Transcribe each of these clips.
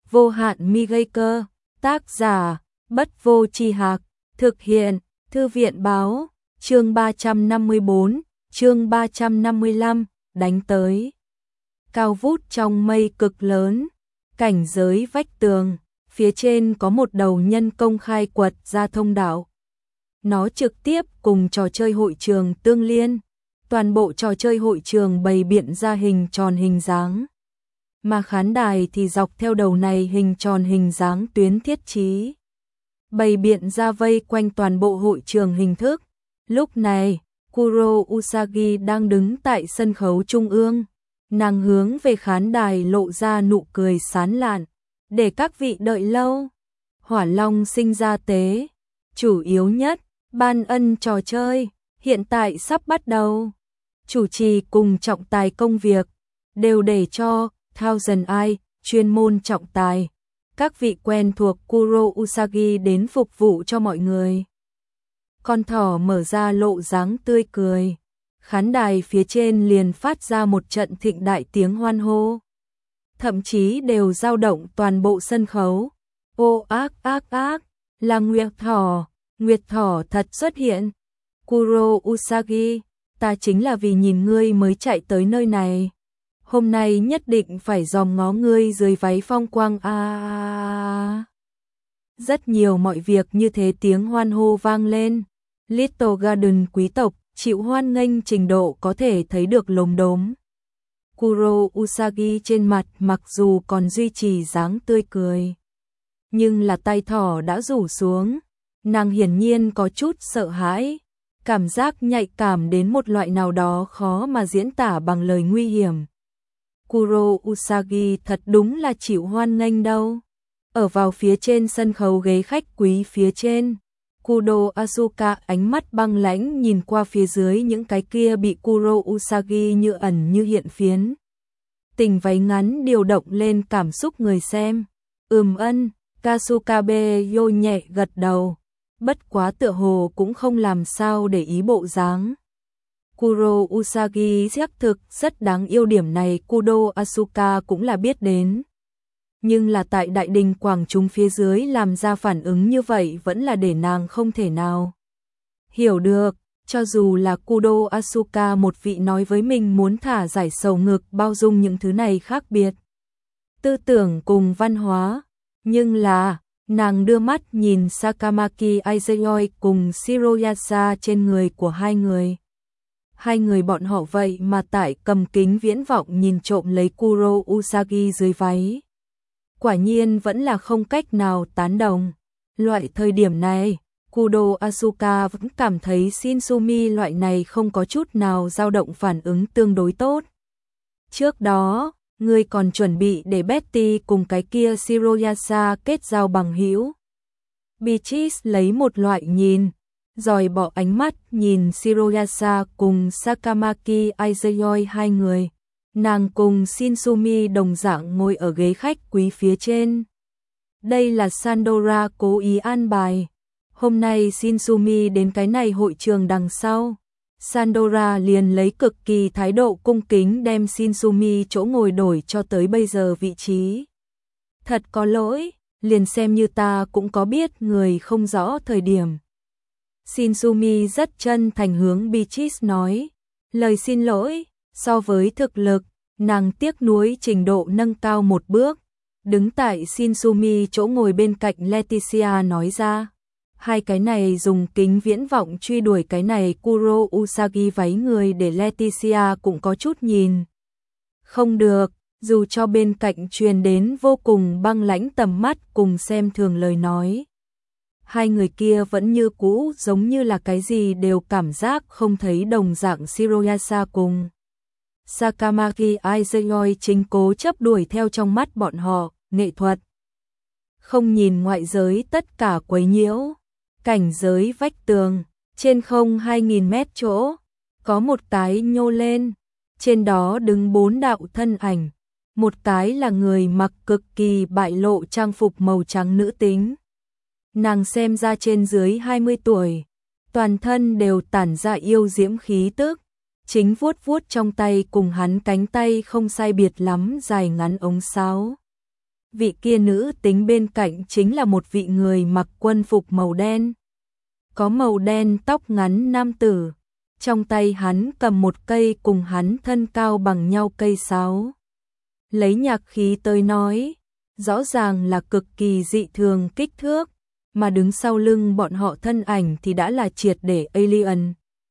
Vô hạn mi gây cơ, tác giả, Bất Vô Tri Hạc, thực hiện, Thư viện báo, chương 354, chương 355, đánh tới. Cao vút trong mây cực lớn, cảnh giới vách tường, phía trên có một đầu nhân công khai quật ra thông đạo. Nó trực tiếp cùng trò chơi hội trường tương liên, toàn bộ trò chơi hội trường bày biện ra hình tròn hình dáng. Mà khán đài thì dọc theo đầu này hình tròn hình dáng tuyến thiết trí, bày biện ra vây quanh toàn bộ hội trường hình thức. Lúc này, Kuro Usagi đang đứng tại sân khấu trung ương, nàng hướng về khán đài lộ ra nụ cười sán lạn, để các vị đợi lâu. Hỏa Long sinh ra tế, chủ yếu nhất, ban ân trò chơi, hiện tại sắp bắt đầu. Chủ trì cùng trọng tài công việc, đều để cho Thousand Eye, chuyên môn trọng tài. Các vị quen thuộc Kuro Usagi đến phục vụ cho mọi người. Con thỏ mở ra lộ dáng tươi cười. Khán đài phía trên liền phát ra một trận thịnh đại tiếng hoan hô. Thậm chí đều dao động toàn bộ sân khấu. Ô ác ác ác, là Nguyệt thỏ thật xuất hiện. Kuro Usagi, ta chính là vì nhìn ngươi mới chạy tới nơi này. Hôm nay nhất định phải dòm ngó ngươi dưới váy phong quang Rất nhiều mọi việc như thế tiếng hoan hô vang lên. Little Garden quý tộc chịu hoan nghênh trình độ có thể thấy được lốm đốm. Kuro Usagi trên mặt mặc dù còn duy trì dáng tươi cười, nhưng là tay thỏ đã rủ xuống. Nàng hiển nhiên có chút sợ hãi, cảm giác nhạy cảm đến một loại nào đó khó mà diễn tả bằng lời nguy hiểm. Kuro Usagi thật đúng là chịu hoan nghênh đâu. Ở vào phía trên sân khấu ghế khách quý phía trên, Kudo Asuka ánh mắt băng lãnh nhìn qua phía dưới những cái kia bị Kuro Usagi như ẩn như hiện phiến tình váy ngắn điều động lên cảm xúc người xem. Kasukabe Yo nhẹ gật đầu, bất quá tựa hồ cũng không làm sao để ý bộ dáng. Kuro Usagi xác thực rất đáng yêu, điểm này Kudo Asuka cũng là biết đến. Nhưng là tại đại đình quảng chúng phía dưới làm ra phản ứng như vậy vẫn là để nàng không thể nào hiểu được, cho dù là Kudo Asuka một vị nói với mình muốn thả giải sầu ngực bao dung những thứ này khác biệt tư tưởng cùng văn hóa, nhưng là nàng đưa mắt nhìn Sakamaki Aizuyoi cùng Shiroyasa trên người của hai người. Hai người bọn họ vậy mà tại cầm kính viễn vọng nhìn trộm lấy Kuro Usagi dưới váy. Quả nhiên vẫn là không cách nào tán đồng. Loại thời điểm này, Kudo Asuka vẫn cảm thấy Shinsumi loại này không có chút nào dao động phản ứng tương đối tốt. Trước đó, ngươi còn chuẩn bị để Betty cùng cái kia Shiroyasa kết giao bằng hữu. Beatrice lấy một loại nhìn, rồi bỏ ánh mắt nhìn Shiroyasa cùng Sakamaki Aizuyoi hai người. Nàng cùng Shinsumi đồng dạng ngồi ở ghế khách quý phía trên. Đây là Sandora cố ý an bài. Hôm nay Shinsumi đến cái này hội trường đằng sau. Sandora liền lấy cực kỳ thái độ cung kính đem Shinsumi chỗ ngồi đổi cho tới bây giờ vị trí. Thật có lỗi, liền xem như ta cũng có biết người không rõ thời điểm. Shinsumi rất chân thành hướng Beatrice nói. Lời xin lỗi, so với thực lực, nàng tiếc nuối trình độ nâng cao một bước. Đứng tại Shinsumi chỗ ngồi bên cạnh Leticia nói ra. Hai cái này dùng kính viễn vọng truy đuổi cái này Kuro Usagi váy người để Leticia cũng có chút nhìn. Không được, dù cho bên cạnh truyền đến vô cùng băng lãnh tầm mắt cùng xem thường lời nói. Hai người kia vẫn như cũ giống như là cái gì đều cảm giác không thấy đồng dạng. Shiroyasa cùng Sakamaki Aizuyoi chính cố chấp đuổi theo trong mắt bọn họ, nghệ thuật. Không nhìn ngoại giới tất cả quấy nhiễu. Cảnh giới vách tường, trên không 2000 mét chỗ, có một cái nhô lên, trên đó đứng 4 đạo thân ảnh. Một cái là người mặc cực kỳ bại lộ trang phục màu trắng nữ tính. Nàng xem ra trên dưới 20 tuổi, toàn thân đều tản ra yêu diễm khí tức, chính vuốt vuốt trong tay cùng hắn cánh tay không sai biệt lắm dài ngắn ống sáo. vị kia nữ tính bên cạnh chính là một vị người mặc quân phục màu đen. Có màu đen tóc ngắn nam tử, trong tay hắn cầm một cây cùng hắn thân cao bằng nhau cây sáo. Lấy nhạc khí tới nói, rõ ràng là cực kỳ dị thường kích thước, mà đứng sau lưng bọn họ thân ảnh thì đã là triệt để alien.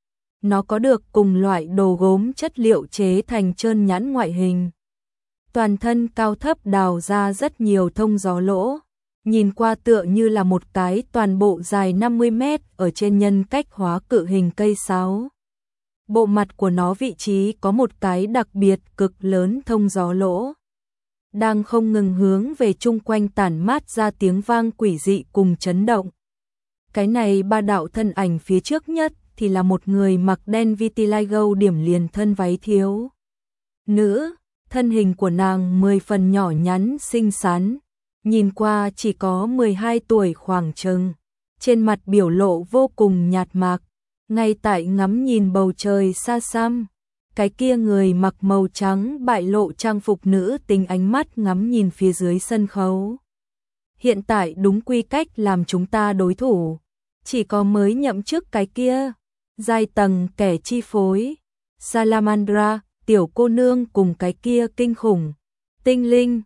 Nó có được cùng loại đồ gốm chất liệu chế thành trơn nhẵn ngoại hình. Toàn thân cao thấp đào ra rất nhiều thông gió lỗ, nhìn qua tựa như là một cái toàn bộ dài 50 mét ở trên nhân cách hóa cự hình cây sáo. Bộ mặt của nó vị trí có một cái đặc biệt cực lớn thông gió lỗ, đang không ngừng hướng về chung quanh tản mát ra tiếng vang quỷ dị cùng chấn động. Cái này ba đạo thân ảnh phía trước nhất thì là một người mặc đen vitiligo điểm liền thân váy thiếu nữ, thân hình của nàng 10 phần nhỏ nhắn xinh xắn, nhìn qua chỉ có 12 tuổi khoảng chừng, trên mặt biểu lộ vô cùng nhạt mạc, ngay tại ngắm nhìn bầu trời xa xăm. Cái kia người mặc màu trắng bại lộ trang phục nữ tính ánh mắt ngắm nhìn phía dưới sân khấu. Hiện tại đúng quy cách làm chúng ta đối thủ, chỉ có mới nhậm chức cái kia, giai tầng kẻ chi phối, Salamandra, tiểu cô nương cùng cái kia kinh khủng, tinh linh,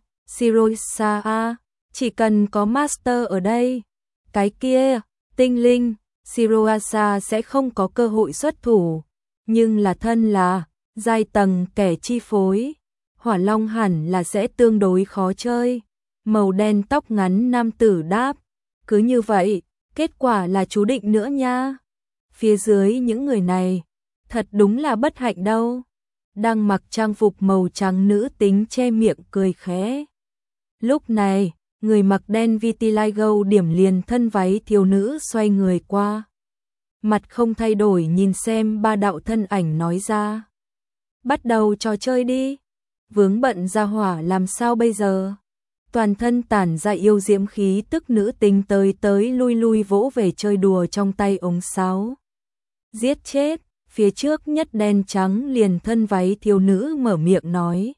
Shirosa, chỉ cần có master ở đây, cái kia, tinh linh, Shiroasa sẽ không có cơ hội xuất thủ, nhưng là thân là giai tầng kẻ chi phối, Hỏa Long hẳn là sẽ tương đối khó chơi. Màu đen tóc ngắn nam tử đáp, cứ như vậy, kết quả là chú định nữa nha. Phía dưới những người này, thật đúng là bất hạnh đâu. Đang mặc trang phục màu trắng nữ tính che miệng cười khẽ. Lúc này, người mặc đen vitiligo điểm liền thân váy thiếu nữ xoay người qua. Mặt không thay đổi nhìn xem ba đạo thân ảnh nói ra. Bắt đầu trò chơi đi. Vướng bận ra hỏa làm sao bây giờ? Toàn thân tản ra yêu diễm khí tức nữ tính tới lui lui vỗ về chơi đùa trong tay ống sáo. Giết chết, phía trước nhất đen trắng liền thân váy thiếu nữ mở miệng nói.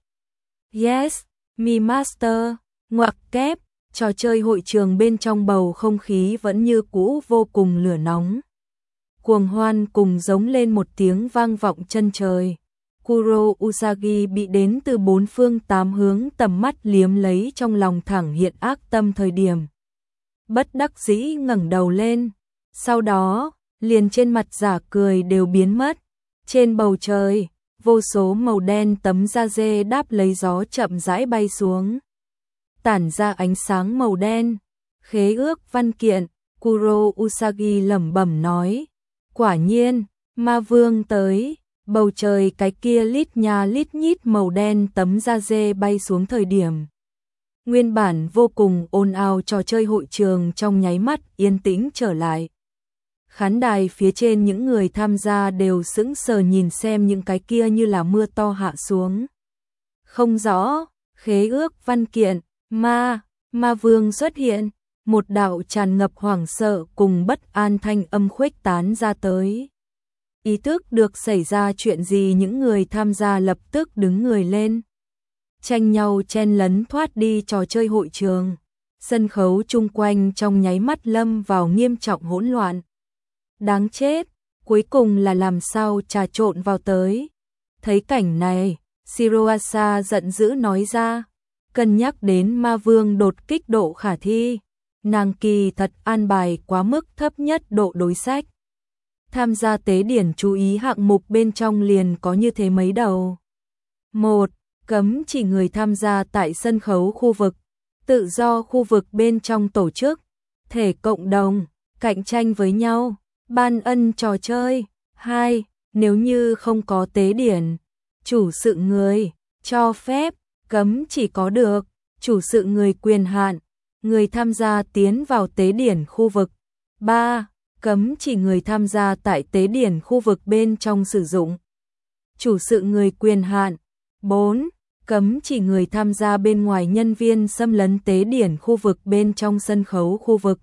Yes, me master, ngoặc kép, trò chơi hội trường bên trong bầu không khí vẫn như cũ vô cùng lửa nóng. Cuồng hoan cùng giống lên một tiếng vang vọng chân trời. Kuro Usagi bị đến từ bốn phương tám hướng tầm mắt liếm lấy trong lòng thẳng hiện ác tâm thời điểm. Bất đắc dĩ ngẩng đầu lên, sau đó, liền trên mặt giả cười đều biến mất. Trên bầu trời, vô số màu đen tấm da dê đáp lấy gió chậm rãi bay xuống. Tản ra ánh sáng màu đen, khế ước văn kiện, Kuro Usagi lẩm bẩm nói. Quả nhiên, ma vương tới. Bầu trời cái kia lít nha lít nhít màu đen tấm da dê bay xuống thời điểm. Nguyên bản vô cùng ồn ào trò chơi hội trường trong nháy mắt yên tĩnh trở lại. Khán đài phía trên những người tham gia đều sững sờ nhìn xem những cái kia như là mưa to hạ xuống. Không rõ, khế ước văn kiện, ma vương xuất hiện, một đạo tràn ngập hoảng sợ cùng bất an thanh âm khuếch tán ra tới. Ý thức được xảy ra chuyện gì những người tham gia lập tức đứng người lên. Tranh nhau chen lấn thoát đi trò chơi hội trường. Sân khấu chung quanh trong nháy mắt lâm vào nghiêm trọng hỗn loạn. Đáng chết, cuối cùng là làm sao trà trộn vào tới. Thấy cảnh này, Shiroasa giận dữ nói ra. Cân nhắc đến ma vương đột kích độ khả thi. Nàng kỳ thật an bài quá mức thấp nhất độ đối sách. Tham gia tế điển chú ý hạng mục bên trong liền có như thế mấy đầu. 1. Cấm chỉ người tham gia tại sân khấu khu vực, tự do khu vực bên trong tổ chức, thể cộng đồng, cạnh tranh với nhau, ban ân trò chơi. 2. Nếu như không có tế điển, chủ sự người, cho phép, cấm chỉ có được, chủ sự người quyền hạn, người tham gia tiến vào tế điển khu vực. 3. Cấm chỉ người tham gia tại tế điển khu vực bên trong sử dụng. Chủ sự người quyền hạn. 4. Cấm chỉ người tham gia bên ngoài nhân viên xâm lấn tế điển khu vực bên trong sân khấu khu vực.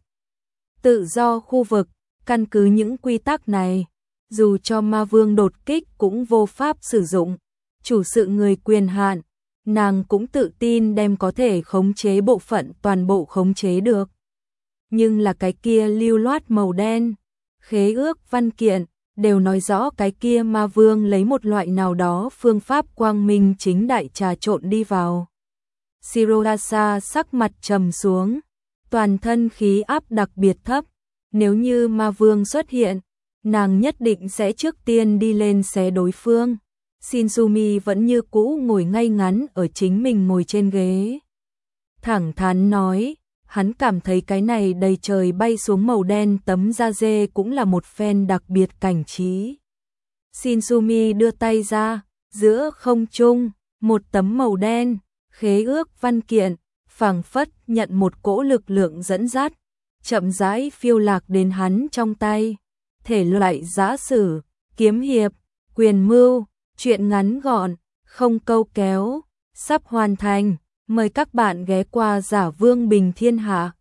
Tự do khu vực, căn cứ những quy tắc này, dù cho ma vương đột kích cũng vô pháp sử dụng. Chủ sự người quyền hạn. nàng cũng tự tin đem có thể khống chế bộ phận toàn bộ khống chế được. Nhưng là cái kia lưu loát màu đen, khế ước văn kiện, đều nói rõ cái kia ma vương lấy một loại nào đó phương pháp quang minh chính đại trà trộn đi vào. Shirogasa sắc mặt trầm xuống, toàn thân khí áp đặc biệt thấp, nếu như ma vương xuất hiện, nàng nhất định sẽ trước tiên đi lên xé đối phương. Shinsumi vẫn như cũ ngồi ngay ngắn ở chính mình ngồi trên ghế. Thẳng thắn nói, hắn cảm thấy cái này đầy trời bay xuống màu đen tấm da dê cũng là một phen đặc biệt cảnh trí. Shinsumi đưa tay ra, giữa không trung, một tấm màu đen, khế ước văn kiện, phảng phất nhận một cỗ lực lượng dẫn dắt, chậm rãi phiêu lạc đến hắn trong tay. Thể loại giã sử, kiếm hiệp, quyền mưu, truyện ngắn gọn, không câu kéo, sắp hoàn thành. Mời các bạn ghé qua Giả Vương Bình Thiên Hạ.